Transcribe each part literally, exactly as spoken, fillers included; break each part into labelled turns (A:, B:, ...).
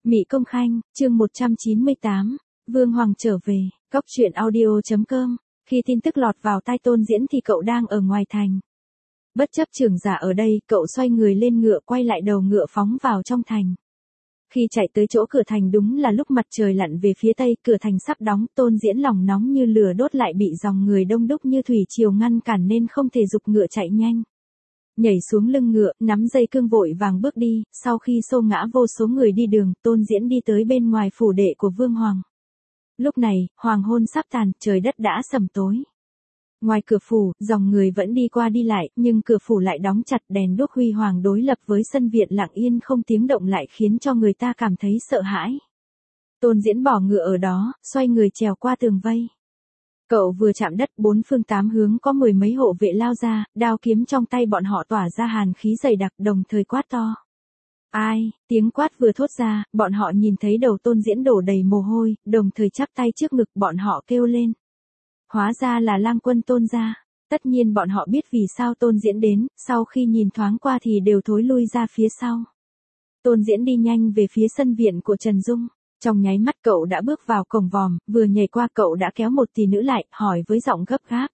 A: Mị Công Khanh, chương một trăm chín mươi tám, Vương Hoàng trở về, Cóc truyện audio chấm com. Khi tin tức lọt vào tai Tôn Diễn thì cậu đang ở ngoài thành. Bất chấp trưởng giả ở đây, cậu xoay người lên ngựa quay lại đầu ngựa phóng vào trong thành. Khi chạy tới chỗ cửa thành đúng là lúc mặt trời lặn về phía tây, cửa thành sắp đóng, Tôn Diễn lòng nóng như lửa đốt lại bị dòng người đông đúc như thủy triều ngăn cản nên không thể giục ngựa chạy nhanh. Nhảy xuống lưng ngựa, nắm dây cương vội vàng bước đi, sau khi xô ngã vô số người đi đường, Tôn Diễn đi tới bên ngoài phủ đệ của Vương Hoàng. Lúc này, hoàng hôn sắp tàn, trời đất đã sầm tối. Ngoài cửa phủ, dòng người vẫn đi qua đi lại, nhưng cửa phủ lại đóng chặt, đèn đuốc huy hoàng đối lập với sân viện lặng yên không tiếng động lại khiến cho người ta cảm thấy sợ hãi. Tôn Diễn bỏ ngựa ở đó, xoay người trèo qua tường vây. Cậu vừa chạm đất, bốn phương tám hướng có mười mấy hộ vệ lao ra, đao kiếm trong tay bọn họ tỏa ra hàn khí dày đặc, đồng thời quát to. Ai, tiếng quát vừa thốt ra, bọn họ nhìn thấy đầu Tôn Diễn đổ đầy mồ hôi, đồng thời chắp tay trước ngực, bọn họ kêu lên. Hóa ra là lang quân Tôn gia. Tất nhiên bọn họ biết vì sao Tôn Diễn đến, sau khi nhìn thoáng qua thì đều thối lui ra phía sau. Tôn Diễn đi nhanh về phía sân viện của Trần Dung. Trong nháy mắt cậu đã bước vào cổng vòm, vừa nhảy qua cậu đã kéo một tỷ nữ lại, hỏi với giọng gấp gáp.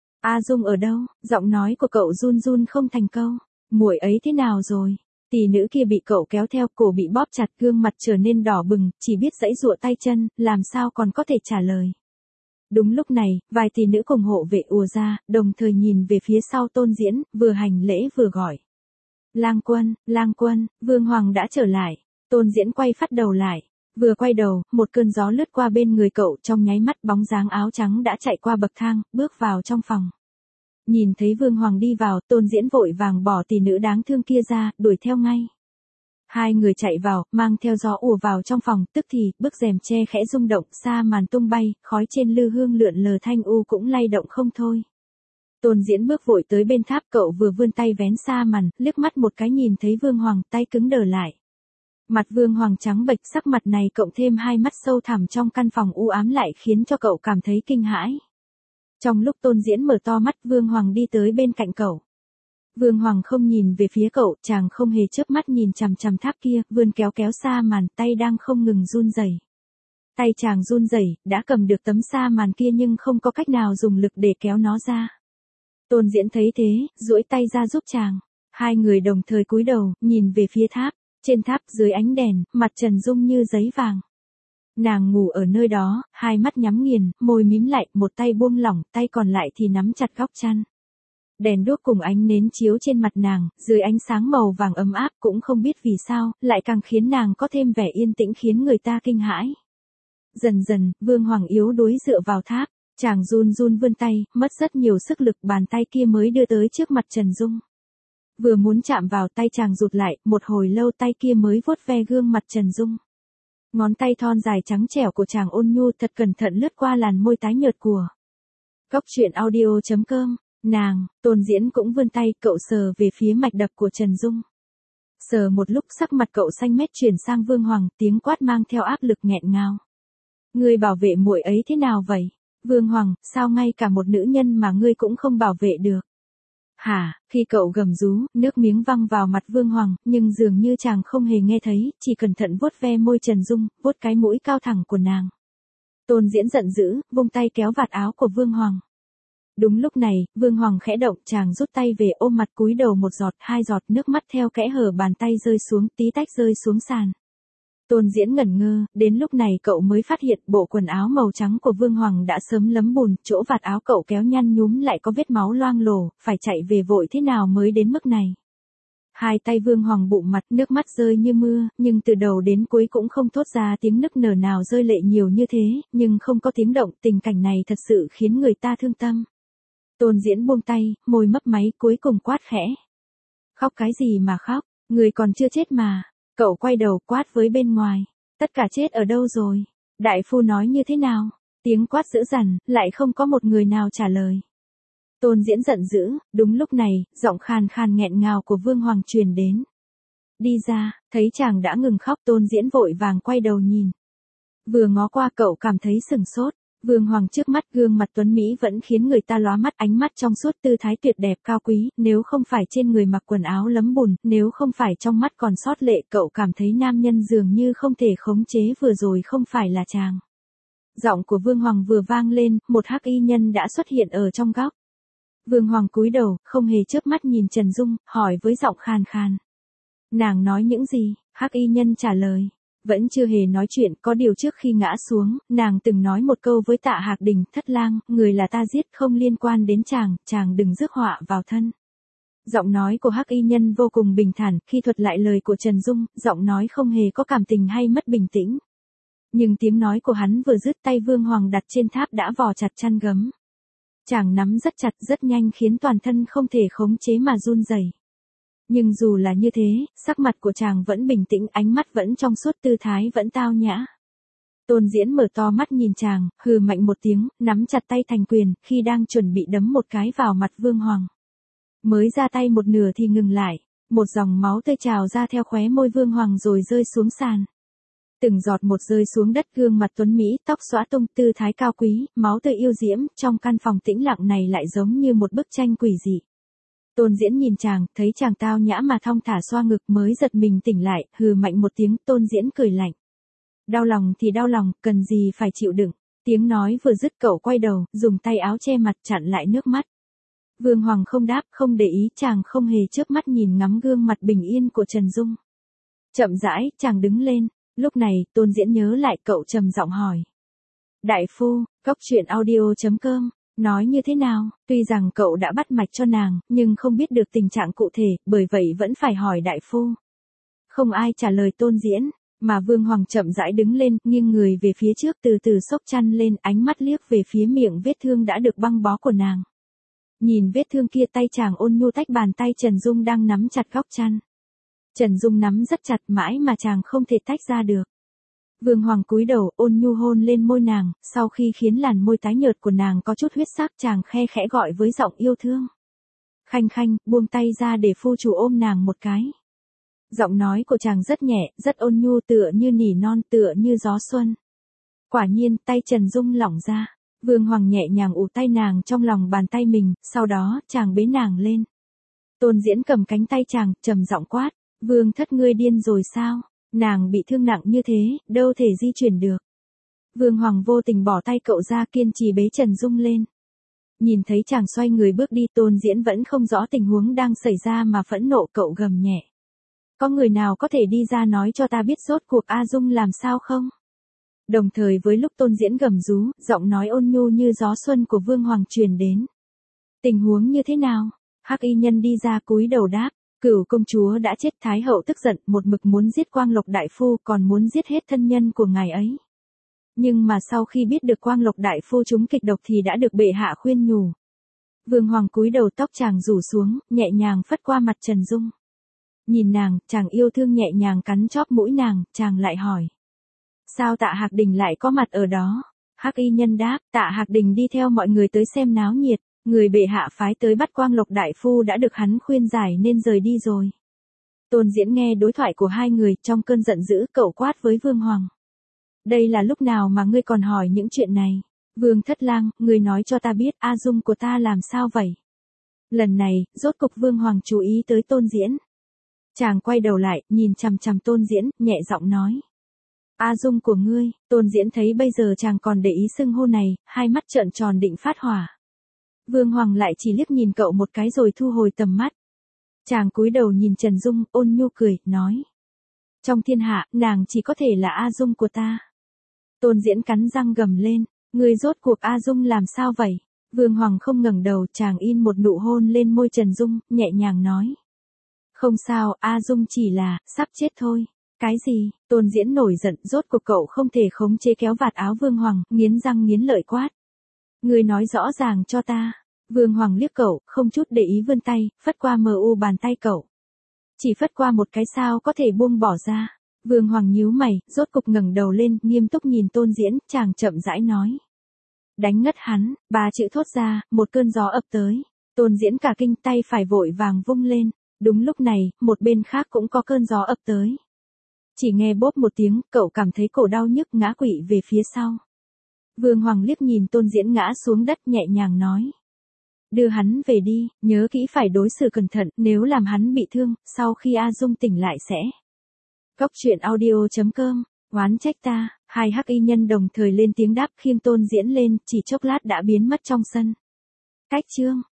A: A Dung ở đâu? Giọng nói của cậu run run không thành câu. Muội ấy thế nào rồi? Tỷ nữ kia bị cậu kéo theo, cổ bị bóp chặt, gương mặt trở nên đỏ bừng, chỉ biết giãy giụa tay chân, làm sao còn có thể trả lời. Đúng lúc này, vài tỷ nữ cùng hộ vệ ùa ra, đồng thời nhìn về phía sau Tôn Diễn, vừa hành lễ vừa gọi. Lang quân, lang quân, Vương Hoàng đã trở lại. Tôn Diễn quay phát đầu lại. Vừa quay đầu, một cơn gió lướt qua bên người cậu, trong nháy mắt bóng dáng áo trắng đã chạy qua bậc thang, bước vào trong phòng. Nhìn thấy Vương Hoàng đi vào, Tôn Diễn vội vàng bỏ tỷ nữ đáng thương kia ra, đuổi theo ngay. Hai người chạy vào, mang theo gió ùa vào trong phòng, tức thì, bức rèm che khẽ rung động, sa màn tung bay, khói trên lư hương lượn lờ thanh u cũng lay động không thôi. Tôn Diễn bước vội tới bên tháp, cậu vừa vươn tay vén sa màn, liếc mắt một cái nhìn thấy Vương Hoàng, tay cứng đờ lại. Mặt Vương Hoàng trắng bệch, sắc mặt này cộng thêm hai mắt sâu thẳm trong căn phòng u ám lại khiến cho cậu cảm thấy kinh hãi. Trong lúc Tôn Diễn mở to mắt, Vương Hoàng đi tới bên cạnh cậu. Vương Hoàng không nhìn về phía cậu, chàng không hề chớp mắt nhìn chằm chằm tháp kia, vươn kéo kéo sa màn, tay đang không ngừng run rẩy. Tay chàng run rẩy, đã cầm được tấm sa màn kia nhưng không có cách nào dùng lực để kéo nó ra. Tôn Diễn thấy thế, duỗi tay ra giúp chàng. Hai người đồng thời cúi đầu, nhìn về phía tháp. Trên tháp dưới ánh đèn, mặt Trần Dung như giấy vàng. Nàng ngủ ở nơi đó, hai mắt nhắm nghiền, môi mím lại, một tay buông lỏng, tay còn lại thì nắm chặt góc chăn. Đèn đuốc cùng ánh nến chiếu trên mặt nàng, dưới ánh sáng màu vàng ấm áp, cũng không biết vì sao, lại càng khiến nàng có thêm vẻ yên tĩnh khiến người ta kinh hãi. Dần dần, Vương Hoàng yếu đuối dựa vào tháp, chàng run run vươn tay, mất rất nhiều sức lực, bàn tay kia mới đưa tới trước mặt Trần Dung. Vừa muốn chạm vào, tay chàng rụt lại, một hồi lâu tay kia mới vuốt ve gương mặt Trần Dung. Ngón tay thon dài trắng trẻo của chàng ôn nhu thật cẩn thận lướt qua làn môi tái nhợt của. Cóc truyện audio chấm com, nàng, Tôn Diễn cũng vươn tay, cậu sờ về phía mạch đập của Trần Dung. Sờ một lúc sắc mặt cậu xanh mét chuyển sang Vương Hoàng, tiếng quát mang theo áp lực nghẹn ngào. Ngươi bảo vệ muội ấy thế nào vậy? Vương Hoàng, sao ngay cả một nữ nhân mà ngươi cũng không bảo vệ được? Hả, khi cậu gầm rú, nước miếng văng vào mặt Vương Hoàng, nhưng dường như chàng không hề nghe thấy, chỉ cẩn thận vuốt ve môi Trần Dung, vuốt cái mũi cao thẳng của nàng. Tôn Diễn giận dữ, vung tay kéo vạt áo của Vương Hoàng. Đúng lúc này, Vương Hoàng khẽ động, chàng rút tay về ôm mặt cúi đầu, một giọt, hai giọt nước mắt theo kẽ hở bàn tay rơi xuống, tí tách rơi xuống sàn. Tôn Diễn ngẩn ngơ, đến lúc này cậu mới phát hiện bộ quần áo màu trắng của Vương Hoàng đã sớm lấm bùn, chỗ vạt áo cậu kéo nhăn nhúm lại có vết máu loang lổ, phải chạy về vội thế nào mới đến mức này. Hai tay Vương Hoàng bụng mặt, nước mắt rơi như mưa, nhưng từ đầu đến cuối cũng không thốt ra tiếng nức nở nào, rơi lệ nhiều như thế, nhưng không có tiếng động, tình cảnh này thật sự khiến người ta thương tâm. Tôn Diễn buông tay, môi mấp máy, cuối cùng quát khẽ. Khóc cái gì mà khóc, người còn chưa chết mà. Cậu quay đầu quát với bên ngoài. Tất cả chết ở đâu rồi? Đại phu nói như thế nào? Tiếng quát dữ dằn, lại không có một người nào trả lời. Tôn Diễn giận dữ, đúng lúc này, giọng khàn khàn nghẹn ngào của Vương Hoàng truyền đến. Đi ra, thấy chàng đã ngừng khóc, Tôn Diễn vội vàng quay đầu nhìn. Vừa ngó qua cậu cảm thấy sửng sốt. Vương Hoàng trước mắt gương mặt tuấn Mỹ vẫn khiến người ta lóa mắt, ánh mắt trong suốt, tư thái tuyệt đẹp cao quý, nếu không phải trên người mặc quần áo lấm bùn, nếu không phải trong mắt còn sót lệ, cậu cảm thấy nam nhân dường như không thể khống chế vừa rồi không phải là chàng. Giọng của Vương Hoàng vừa vang lên, một hắc y nhân đã xuất hiện ở trong góc. Vương Hoàng cúi đầu, không hề chớp mắt nhìn Trần Dung, hỏi với giọng khàn khàn. Nàng nói những gì? Hắc y nhân trả lời. Vẫn chưa hề nói chuyện, có điều trước khi ngã xuống, nàng từng nói một câu với Tạ Hạc Đình, Thất Lang, người là ta giết, không liên quan đến chàng, chàng đừng rước họa vào thân. Giọng nói của hắc y nhân vô cùng bình thản, khi thuật lại lời của Trần Dung, giọng nói không hề có cảm tình hay mất bình tĩnh. Nhưng tiếng nói của hắn vừa dứt, tay Vương Hoàng đặt trên tháp đã vò chặt chăn gấm. Chàng nắm rất chặt, rất nhanh, khiến toàn thân không thể khống chế mà run rẩy. Nhưng dù là như thế, sắc mặt của chàng vẫn bình tĩnh, ánh mắt vẫn trong suốt, tư thái vẫn tao nhã. Tôn Diễn mở to mắt nhìn chàng, hừ mạnh một tiếng, nắm chặt tay thành quyền, khi đang chuẩn bị đấm một cái vào mặt Vương Hoàng. Mới ra tay một nửa thì ngừng lại, một dòng máu tươi trào ra theo khóe môi Vương Hoàng rồi rơi xuống sàn. Từng giọt một rơi xuống đất, gương mặt tuấn Mỹ, tóc xõa tung, tư thái cao quý, máu tươi yêu diễm, trong căn phòng tĩnh lặng này lại giống như một bức tranh quỷ dị. Tôn Diễn nhìn chàng, thấy chàng tao nhã mà thong thả xoa ngực mới giật mình tỉnh lại, hừ mạnh một tiếng, Tôn Diễn cười lạnh. Đau lòng thì đau lòng, cần gì phải chịu đựng. Tiếng nói vừa dứt, cậu quay đầu, dùng tay áo che mặt chặn lại nước mắt. Vương Hoàng không đáp, không để ý, chàng không hề chớp mắt nhìn ngắm gương mặt bình yên của Trần Dung. Chậm rãi, chàng đứng lên. Lúc này, Tôn Diễn nhớ lại, cậu trầm giọng hỏi. Đại phu, cóc truyện audio chấm com, nói như thế nào? Tuy rằng cậu đã bắt mạch cho nàng, nhưng không biết được tình trạng cụ thể, bởi vậy vẫn phải hỏi đại phu. Không ai trả lời Tôn Diễn, mà Vương Hoàng chậm rãi đứng lên, nghiêng người về phía trước, từ từ xốc chăn lên, ánh mắt liếc về phía miệng vết thương đã được băng bó của nàng. Nhìn vết thương kia, tay chàng ôn nhu tách bàn tay Trần Dung đang nắm chặt góc chăn. Trần Dung nắm rất chặt, mãi mà chàng không thể tách ra được. Vương Hoàng cúi đầu, ôn nhu hôn lên môi nàng, sau khi khiến làn môi tái nhợt của nàng có chút huyết sắc, chàng khe khẽ gọi với giọng yêu thương. Khanh Khanh, buông tay ra để phu chủ ôm nàng một cái. Giọng nói của chàng rất nhẹ, rất ôn nhu, tựa như nỉ non, tựa như gió xuân. Quả nhiên, tay Trần Dung lỏng ra. Vương Hoàng nhẹ nhàng ủ tay nàng trong lòng bàn tay mình, sau đó, chàng bế nàng lên. Tôn Diễn cầm cánh tay chàng, trầm giọng quát. Vương thất, ngươi điên rồi sao? Nàng bị thương nặng như thế, đâu thể di chuyển được. Vương Hoàng vô tình bỏ tay cậu ra, kiên trì bế Trần Dung lên. Nhìn thấy chàng xoay người bước đi, Tôn Diễn vẫn không rõ tình huống đang xảy ra mà phẫn nộ, cậu gầm nhẹ. Có người nào có thể đi ra nói cho ta biết rốt cuộc A Dung làm sao không? Đồng thời với lúc Tôn Diễn gầm rú, giọng nói ôn nhu như gió xuân của Vương Hoàng truyền đến. Tình huống như thế nào? Hắc y nhân đi ra cúi đầu đáp. Cửu công chúa đã chết, Thái hậu tức giận, một mực muốn giết Quang Lộc đại phu, còn muốn giết hết thân nhân của ngài ấy. Nhưng mà sau khi biết được Quang Lộc đại phu trúng kịch độc thì đã được bệ hạ khuyên nhủ. Vương Hoàng cúi đầu, tóc chàng rủ xuống, nhẹ nhàng phất qua mặt Trần Dung. Nhìn nàng, chàng yêu thương nhẹ nhàng cắn chóp mũi nàng, chàng lại hỏi. Sao Tạ Hạc Đình lại có mặt ở đó? Hắc y nhân đáp, Tạ Hạc Đình đi theo mọi người tới xem náo nhiệt. Người bệ hạ phái tới bắt Quang Lộc đại phu đã được hắn khuyên giải nên rời đi rồi. Tôn Diễn nghe đối thoại của hai người, trong cơn giận dữ, cậu quát với Vương Hoàng. Đây là lúc nào mà ngươi còn hỏi những chuyện này? Vương Thất Lang, ngươi nói cho ta biết A Dung của ta làm sao vậy? Lần này, rốt cục Vương Hoàng chú ý tới Tôn Diễn. Chàng quay đầu lại, nhìn chằm chằm Tôn Diễn, nhẹ giọng nói. A Dung của ngươi. Tôn Diễn thấy bây giờ chàng còn để ý xưng hô này, hai mắt trợn tròn định phát hỏa. Vương Hoàng lại chỉ liếc nhìn cậu một cái rồi thu hồi tầm mắt. Chàng cúi đầu nhìn Trần Dung, ôn nhu cười, nói. Trong thiên hạ, nàng chỉ có thể là A Dung của ta. Tôn Diễn cắn răng gầm lên, ngươi rốt cuộc A Dung làm sao vậy? Vương Hoàng không ngẩng đầu, chàng in một nụ hôn lên môi Trần Dung, nhẹ nhàng nói. Không sao, A Dung chỉ là, sắp chết thôi. Cái gì? Tôn Diễn nổi giận, rốt cuộc cậu không thể khống chế kéo vạt áo Vương Hoàng, nghiến răng nghiến lợi quát. Ngươi nói rõ ràng cho ta. Vương Hoàng liếc cậu, không chút để ý vươn tay, phất qua mờ u bàn tay cậu. Chỉ phất qua một cái sao có thể buông bỏ ra. Vương Hoàng nhíu mày, rốt cục ngẩng đầu lên, nghiêm túc nhìn Tôn Diễn, chàng chậm rãi nói. Đánh ngất hắn, ba chữ thốt ra, một cơn gió ập tới. Tôn Diễn cả kinh, tay phải vội vàng vung lên. Đúng lúc này, một bên khác cũng có cơn gió ập tới. Chỉ nghe bốp một tiếng, cậu cảm thấy cổ đau nhức, ngã quỵ về phía sau. Vương Hoàng liếc nhìn Tôn Diễn ngã xuống đất nhẹ nhàng nói. Đưa hắn về đi, nhớ kỹ phải đối xử cẩn thận, nếu làm hắn bị thương, sau khi A Dung tỉnh lại sẽ. Cốc truyện audio chấm com, oán trách ta, hai hắc y nhân đồng thời lên tiếng đáp khiêng Tôn Diễn lên, chỉ chốc lát đã biến mất trong sân. Cách chương